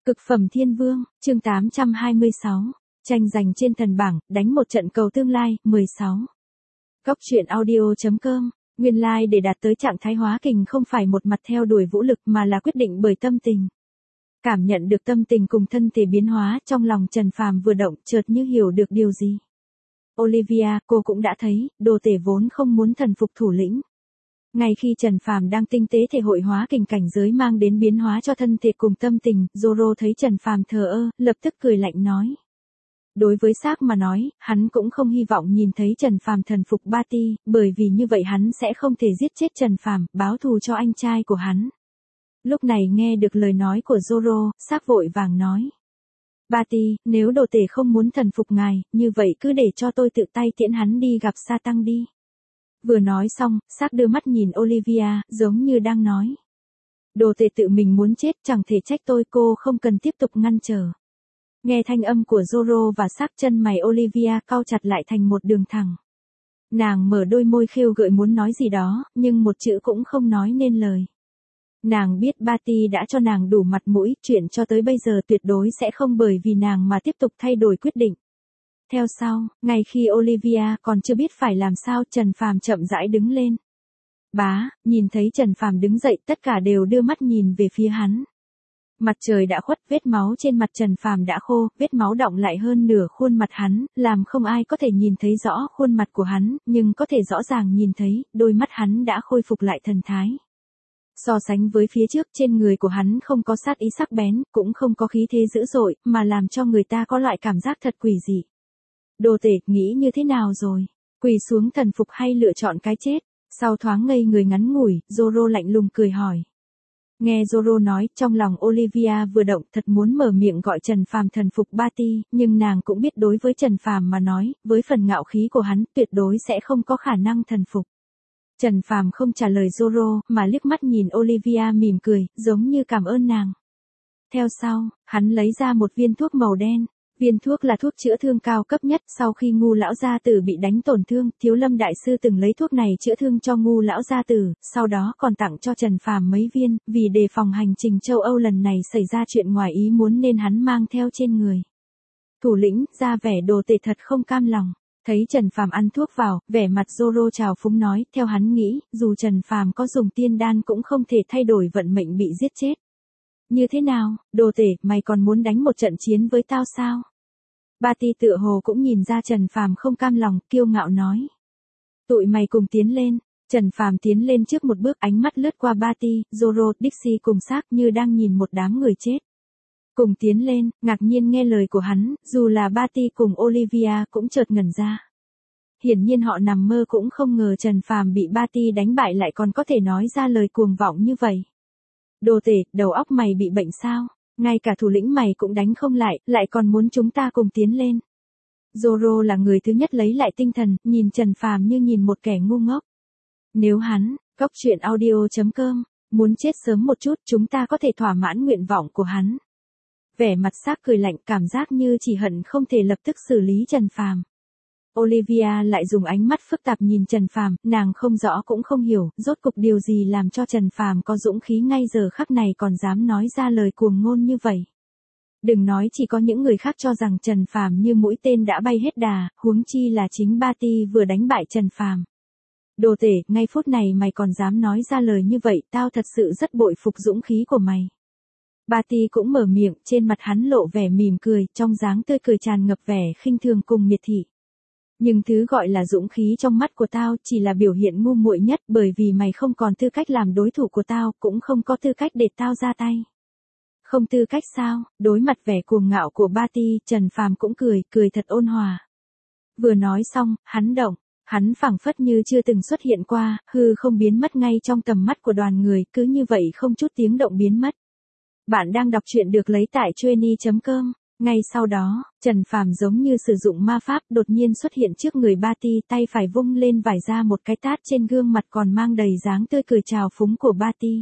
Cực phẩm thiên vương, chương 826. Tranh giành trên thần bảng, đánh một trận cầu tương lai, 16. Góc truyện audio.com. Nguyên lai để đạt tới trạng thái hóa kình không phải một mặt theo đuổi vũ lực mà là quyết định bởi tâm tình. Cảm nhận được tâm tình cùng thân thể biến hóa, trong lòng Trần Phàm vừa động, chợt như hiểu được điều gì. Olivia, cô cũng đã thấy, đồ tể vốn không muốn thần phục thủ lĩnh. Ngay khi Trần Phàm đang tinh tế thể hội hóa kình cảnh giới mang đến biến hóa cho thân thể cùng tâm tình, Zoro thấy Trần Phàm thờ ơ, lập tức cười lạnh nói. Đối với Sác mà nói, hắn cũng không hy vọng nhìn thấy Trần Phàm thần phục Bati, bởi vì như vậy hắn sẽ không thể giết chết Trần Phàm, báo thù cho anh trai của hắn. Lúc này nghe được lời nói của Zoro, Sác vội vàng nói. Bati, nếu đồ tể không muốn thần phục ngài, như vậy cứ để cho tôi tự tay tiễn hắn đi gặp Sa Tăng đi. Vừa nói xong, Sác đưa mắt nhìn Olivia, giống như đang nói. Đồ tể tự mình muốn chết, chẳng thể trách tôi, cô không cần tiếp tục ngăn trở. Nghe thanh âm của Zoro và Sác, chân mày Olivia cau chặt lại thành một đường thẳng. Nàng mở đôi môi khêu gợi muốn nói gì đó, nhưng một chữ cũng không nói nên lời. Nàng biết Bati đã cho nàng đủ mặt mũi, chuyện cho tới bây giờ tuyệt đối sẽ không bởi vì nàng mà tiếp tục thay đổi quyết định. Theo sau, ngay khi Olivia còn chưa biết phải làm sao, Trần Phàm chậm rãi đứng lên. Bá, nhìn thấy Trần Phàm đứng dậy, tất cả đều đưa mắt nhìn về phía hắn. Mặt trời đã khuất, vết máu trên mặt Trần Phàm đã khô, vết máu đọng lại hơn nửa khuôn mặt hắn, làm không ai có thể nhìn thấy rõ khuôn mặt của hắn, nhưng có thể rõ ràng nhìn thấy, đôi mắt hắn đã khôi phục lại thần thái. So sánh với phía trước, trên người của hắn không có sát ý sắc bén, cũng không có khí thế dữ dội, mà làm cho người ta có loại cảm giác thật quỷ dị. Đồ tể, nghĩ như thế nào rồi? Quỳ xuống thần phục hay lựa chọn cái chết? Sau thoáng ngây người ngắn ngủi, Zoro lạnh lùng cười hỏi. Nghe Zoro nói, trong lòng Olivia vừa động, thật muốn mở miệng gọi Trần Phàm thần phục Bati, nhưng nàng cũng biết đối với Trần Phàm mà nói, với phần ngạo khí của hắn, tuyệt đối sẽ không có khả năng thần phục. Trần Phàm không trả lời Zoro, mà liếc mắt nhìn Olivia mỉm cười, giống như cảm ơn nàng. Theo sau, hắn lấy ra một viên thuốc màu đen. Viên thuốc là thuốc chữa thương cao cấp nhất, sau khi Ngu lão gia tử bị đánh tổn thương, Thiếu Lâm đại sư từng lấy thuốc này chữa thương cho Ngu lão gia tử, sau đó còn tặng cho Trần Phàm mấy viên, vì đề phòng hành trình châu Âu lần này xảy ra chuyện ngoài ý muốn nên hắn mang theo trên người. Thủ lĩnh, ra vẻ đồ tể thật không cam lòng. Thấy Trần Phàm ăn thuốc vào, vẻ mặt Zoro trào phúng nói, theo hắn nghĩ, dù Trần Phàm có dùng tiên đan cũng không thể thay đổi vận mệnh bị giết chết. Như thế nào, đồ tể, mày còn muốn đánh một trận chiến với tao sao? Bati tựa hồ cũng nhìn ra Trần Phàm không cam lòng, kiêu ngạo nói. Tụi mày cùng tiến lên. Trần Phàm tiến lên trước một bước, ánh mắt lướt qua Bati, Zoro, Dixie cùng Sác như đang nhìn một đám người chết. Cùng tiến lên, ngạc nhiên nghe lời của hắn, dù là Bati cùng Olivia cũng chợt ngẩn ra. Hiển nhiên họ nằm mơ cũng không ngờ Trần Phàm bị Bati đánh bại lại còn có thể nói ra lời cuồng vọng như vậy. Đồ tể, đầu óc mày bị bệnh sao? Ngay cả thủ lĩnh mày cũng đánh không lại còn muốn chúng ta cùng tiến lên. Zoro là người thứ nhất lấy lại tinh thần, nhìn Trần Phàm như nhìn một kẻ ngu ngốc. Nếu hắn, góc truyện audio.com, muốn chết sớm một chút, chúng ta có thể thỏa mãn nguyện vọng của hắn. Vẻ mặt Sác cười lạnh, cảm giác như chỉ hận không thể lập tức xử lý Trần Phàm. Olivia lại dùng ánh mắt phức tạp nhìn Trần Phàm, nàng không rõ cũng không hiểu, rốt cục điều gì làm cho Trần Phàm có dũng khí ngay giờ khắc này còn dám nói ra lời cuồng ngôn như vậy. Đừng nói chỉ có những người khác cho rằng Trần Phàm như mũi tên đã bay hết đà, huống chi là chính Bati vừa đánh bại Trần Phàm. Đồ tể, ngay phút này mày còn dám nói ra lời như vậy, tao thật sự rất bội phục dũng khí của mày. Bati cũng mở miệng, trên mặt hắn lộ vẻ mỉm cười, trong dáng tươi cười tràn ngập vẻ khinh thường cùng miệt thị. Nhưng thứ gọi là dũng khí trong mắt của tao chỉ là biểu hiện ngu muội nhất, bởi vì mày không còn tư cách làm đối thủ của tao, cũng không có tư cách để tao ra tay. Không tư cách sao? Đối mặt vẻ cuồng ngạo của Bati, Trần Phàm cũng cười thật ôn hòa. Vừa nói xong, hắn động, hắn phảng phất như chưa từng xuất hiện qua, hư không biến mất ngay trong tầm mắt của đoàn người, cứ như vậy không chút tiếng động biến mất. Bạn đang đọc truyện được lấy tại Chueny.com. Ngay sau đó, Trần Phàm giống như sử dụng ma pháp đột nhiên xuất hiện trước người Bati, tay phải vung lên vải ra một cái tát trên gương mặt còn mang đầy dáng tươi cười trào phúng của Bati.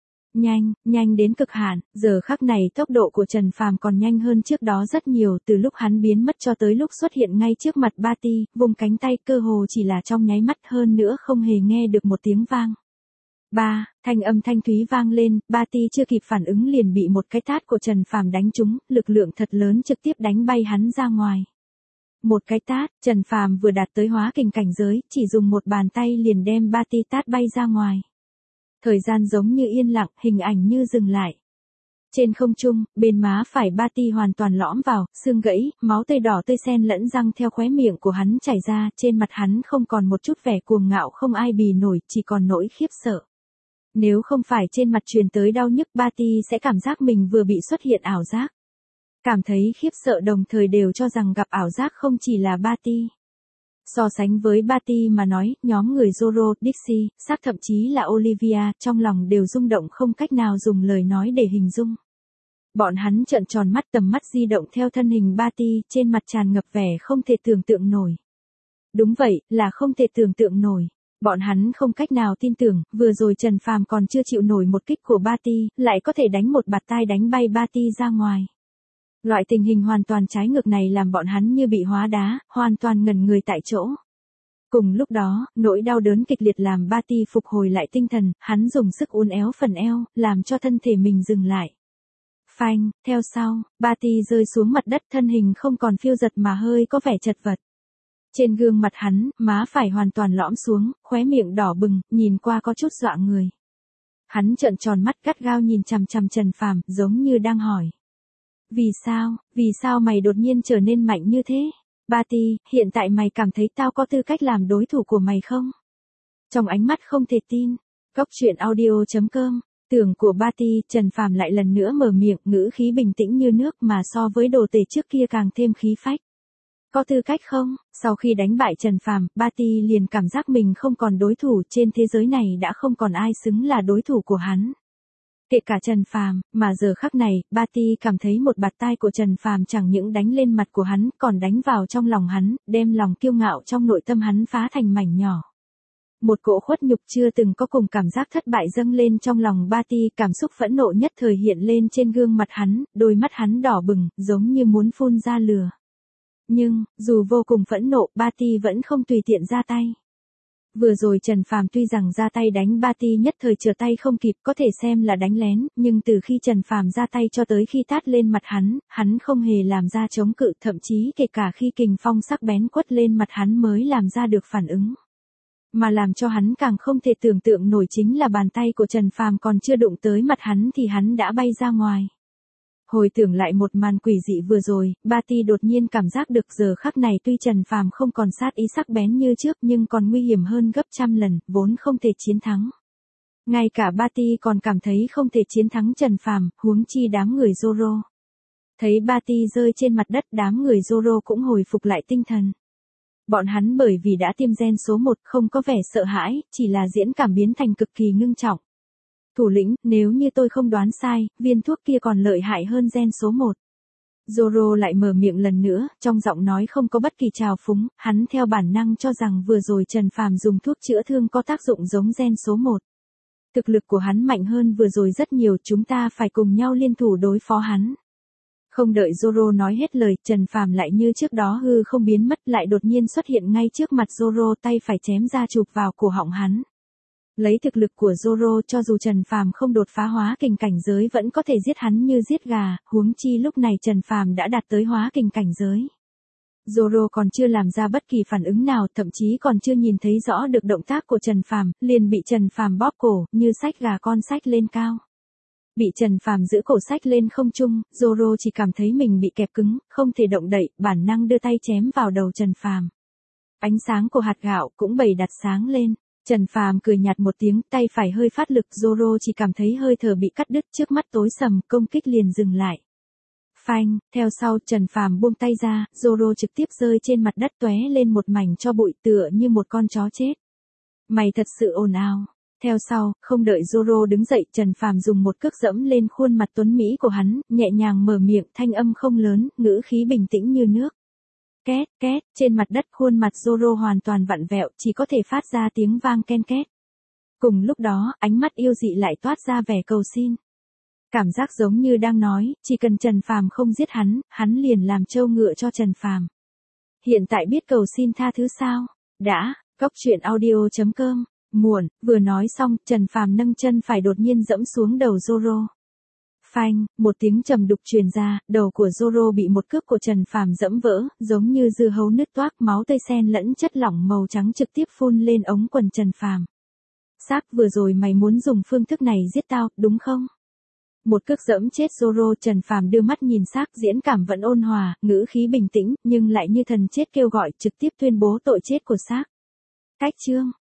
Nhanh đến cực hạn, giờ khắc này tốc độ của Trần Phàm còn nhanh hơn trước đó rất nhiều, từ lúc hắn biến mất cho tới lúc xuất hiện ngay trước mặt Bati, vùng cánh tay cơ hồ chỉ là trong nháy mắt, hơn nữa không hề nghe được một tiếng vang. Ba, thanh âm thanh thúy vang lên, Ba Ti chưa kịp phản ứng liền bị một cái tát của Trần Phàm đánh trúng, lực lượng thật lớn trực tiếp đánh bay hắn ra ngoài. Một cái tát, Trần Phàm vừa đạt tới hóa kình cảnh giới, chỉ dùng một bàn tay liền đem Ba Ti tát bay ra ngoài. Thời gian giống như yên lặng, hình ảnh như dừng lại. Trên không trung, bên má phải Ba Ti hoàn toàn lõm vào, xương gãy, máu tươi đỏ tươi xen lẫn răng theo khóe miệng của hắn chảy ra, trên mặt hắn không còn một chút vẻ cuồng ngạo không ai bì nổi, chỉ còn nỗi khiếp sợ. Nếu không phải trên mặt truyền tới đau nhức, Ba Ti sẽ cảm giác mình vừa bị xuất hiện ảo giác. Cảm thấy khiếp sợ đồng thời đều cho rằng gặp ảo giác không chỉ là Ba Ti. So sánh với Ba Ti mà nói, nhóm người Zoro, Dixie, Shark thậm chí là Olivia, trong lòng đều rung động không cách nào dùng lời nói để hình dung. Bọn hắn trợn tròn mắt, tầm mắt di động theo thân hình Ba Ti, trên mặt tràn ngập vẻ không thể tưởng tượng nổi. Đúng vậy, là không thể tưởng tượng nổi. Bọn hắn không cách nào tin tưởng, vừa rồi Trần Phàm còn chưa chịu nổi một kích của Ba Ti, lại có thể đánh một bạt tai đánh bay Ba Ti ra ngoài. Loại tình hình hoàn toàn trái ngược này làm bọn hắn như bị hóa đá, hoàn toàn ngẩn người tại chỗ. Cùng lúc đó, nỗi đau đớn kịch liệt làm Ba Ti phục hồi lại tinh thần, hắn dùng sức uốn éo phần eo, làm cho thân thể mình dừng lại. Phanh, theo sau, Ba Ti rơi xuống mặt đất, thân hình không còn phiêu giật mà hơi có vẻ chật vật. Trên gương mặt hắn, má phải hoàn toàn lõm xuống, khóe miệng đỏ bừng, nhìn qua có chút dọa người. Hắn trợn tròn mắt gắt gao nhìn chằm chằm Trần Phàm, giống như đang hỏi. Vì sao mày đột nhiên trở nên mạnh như thế? Ba Ti, hiện tại mày cảm thấy tao có tư cách làm đối thủ của mày không? Trong ánh mắt không thể tin, Cóc Truyện Audio.com, tưởng của Ba Ti, Trần Phàm lại lần nữa mở miệng, ngữ khí bình tĩnh như nước mà so với đồ tể trước kia càng thêm khí phách. Có tư cách không? Sau khi đánh bại Trần Phàm, Ba Ti liền cảm giác mình không còn đối thủ, trên thế giới này đã không còn ai xứng là đối thủ của hắn. Kể cả Trần Phàm, mà giờ khắc này, Ba Ti cảm thấy một bạt tai của Trần Phàm chẳng những đánh lên mặt của hắn, còn đánh vào trong lòng hắn, đem lòng kiêu ngạo trong nội tâm hắn phá thành mảnh nhỏ. Một cỗ khuất nhục chưa từng có cùng cảm giác thất bại dâng lên trong lòng Ba Ti, cảm xúc phẫn nộ nhất thời hiện lên trên gương mặt hắn, đôi mắt hắn đỏ bừng, giống như muốn phun ra lửa. Nhưng, dù vô cùng phẫn nộ, Ba Ti vẫn không tùy tiện ra tay. Vừa rồi Trần Phàm tuy rằng ra tay đánh Ba Ti nhất thời trở tay không kịp, có thể xem là đánh lén, nhưng từ khi Trần Phàm ra tay cho tới khi tát lên mặt hắn không hề làm ra chống cự, thậm chí kể cả khi kình phong sắc bén quất lên mặt hắn mới làm ra được phản ứng. Mà làm cho hắn càng không thể tưởng tượng nổi chính là bàn tay của Trần Phàm còn chưa đụng tới mặt hắn thì hắn đã bay ra ngoài. Hồi tưởng lại một màn quỷ dị vừa rồi, Ba Ti đột nhiên cảm giác được giờ khắc này tuy Trần Phàm không còn sát ý sắc bén như trước nhưng còn nguy hiểm hơn gấp trăm lần, vốn không thể chiến thắng. Ngay cả Ba Ti còn cảm thấy không thể chiến thắng Trần Phàm, huống chi đám người Zoro. Thấy Ba Ti rơi trên mặt đất, đám người Zoro cũng hồi phục lại tinh thần. Bọn hắn bởi vì đã tiêm gen số 1 không có vẻ sợ hãi, chỉ là diễn cảm biến thành cực kỳ ngưng trọng. Thủ lĩnh, nếu như tôi không đoán sai, viên thuốc kia còn lợi hại hơn gen số 1. Zoro lại mở miệng lần nữa, trong giọng nói không có bất kỳ trào phúng, hắn theo bản năng cho rằng vừa rồi Trần Phàm dùng thuốc chữa thương có tác dụng giống gen số 1. Thực lực của hắn mạnh hơn vừa rồi rất nhiều, chúng ta phải cùng nhau liên thủ đối phó hắn. Không đợi Zoro nói hết lời, Trần Phàm lại như trước đó hư không biến mất, lại đột nhiên xuất hiện ngay trước mặt Zoro, tay phải chém ra chụp vào cổ họng hắn. Lấy thực lực của Zoro, cho dù Trần Phàm không đột phá hóa kình cảnh giới vẫn có thể giết hắn như giết gà, huống chi lúc này Trần Phàm đã đạt tới hóa kình cảnh giới. Zoro còn chưa làm ra bất kỳ phản ứng nào, thậm chí còn chưa nhìn thấy rõ được động tác của Trần Phàm, liền bị Trần Phàm bóp cổ, như xách gà con xách lên cao. Bị Trần Phàm giữ cổ xách lên không trung, Zoro chỉ cảm thấy mình bị kẹp cứng, không thể động đậy, bản năng đưa tay chém vào đầu Trần Phàm. Ánh sáng của hạt gạo cũng bày đặt sáng lên. Trần Phàm cười nhạt một tiếng, tay phải hơi phát lực, Zoro chỉ cảm thấy hơi thở bị cắt đứt, trước mắt tối sầm, công kích liền dừng lại. Phanh, theo sau Trần Phàm buông tay ra, Zoro trực tiếp rơi trên mặt đất tóe lên một mảnh tro bụi tựa như một con chó chết. Mày thật sự ồn ào. Theo sau, không đợi Zoro đứng dậy, Trần Phàm dùng một cước dẫm lên khuôn mặt tuấn mỹ của hắn, nhẹ nhàng mở miệng, thanh âm không lớn, ngữ khí bình tĩnh như nước. Két, két, trên mặt đất khuôn mặt Zoro hoàn toàn vặn vẹo, chỉ có thể phát ra tiếng vang ken két. Cùng lúc đó, ánh mắt yêu dị lại toát ra vẻ cầu xin. Cảm giác giống như đang nói, chỉ cần Trần Phàm không giết hắn liền làm trâu ngựa cho Trần Phàm. Hiện tại biết cầu xin tha thứ sao? Đã, Cóc Truyện Audio.com Muộn, vừa nói xong, Trần Phàm nâng chân phải đột nhiên dẫm xuống đầu Zoro. Phanh, một tiếng trầm đục truyền ra, đầu của Zoro bị một cước của Trần Phàm dẫm vỡ, giống như dưa hấu nứt toác, máu tươi xen lẫn chất lỏng màu trắng trực tiếp phun lên ống quần Trần Phàm. Xác, vừa rồi mày muốn dùng phương thức này giết tao, đúng không? Một cước dẫm chết Zoro. Trần Phàm đưa mắt nhìn xác, diễn cảm vẫn ôn hòa, ngữ khí bình tĩnh, nhưng lại như thần chết kêu gọi, trực tiếp tuyên bố tội chết của xác. Cách chương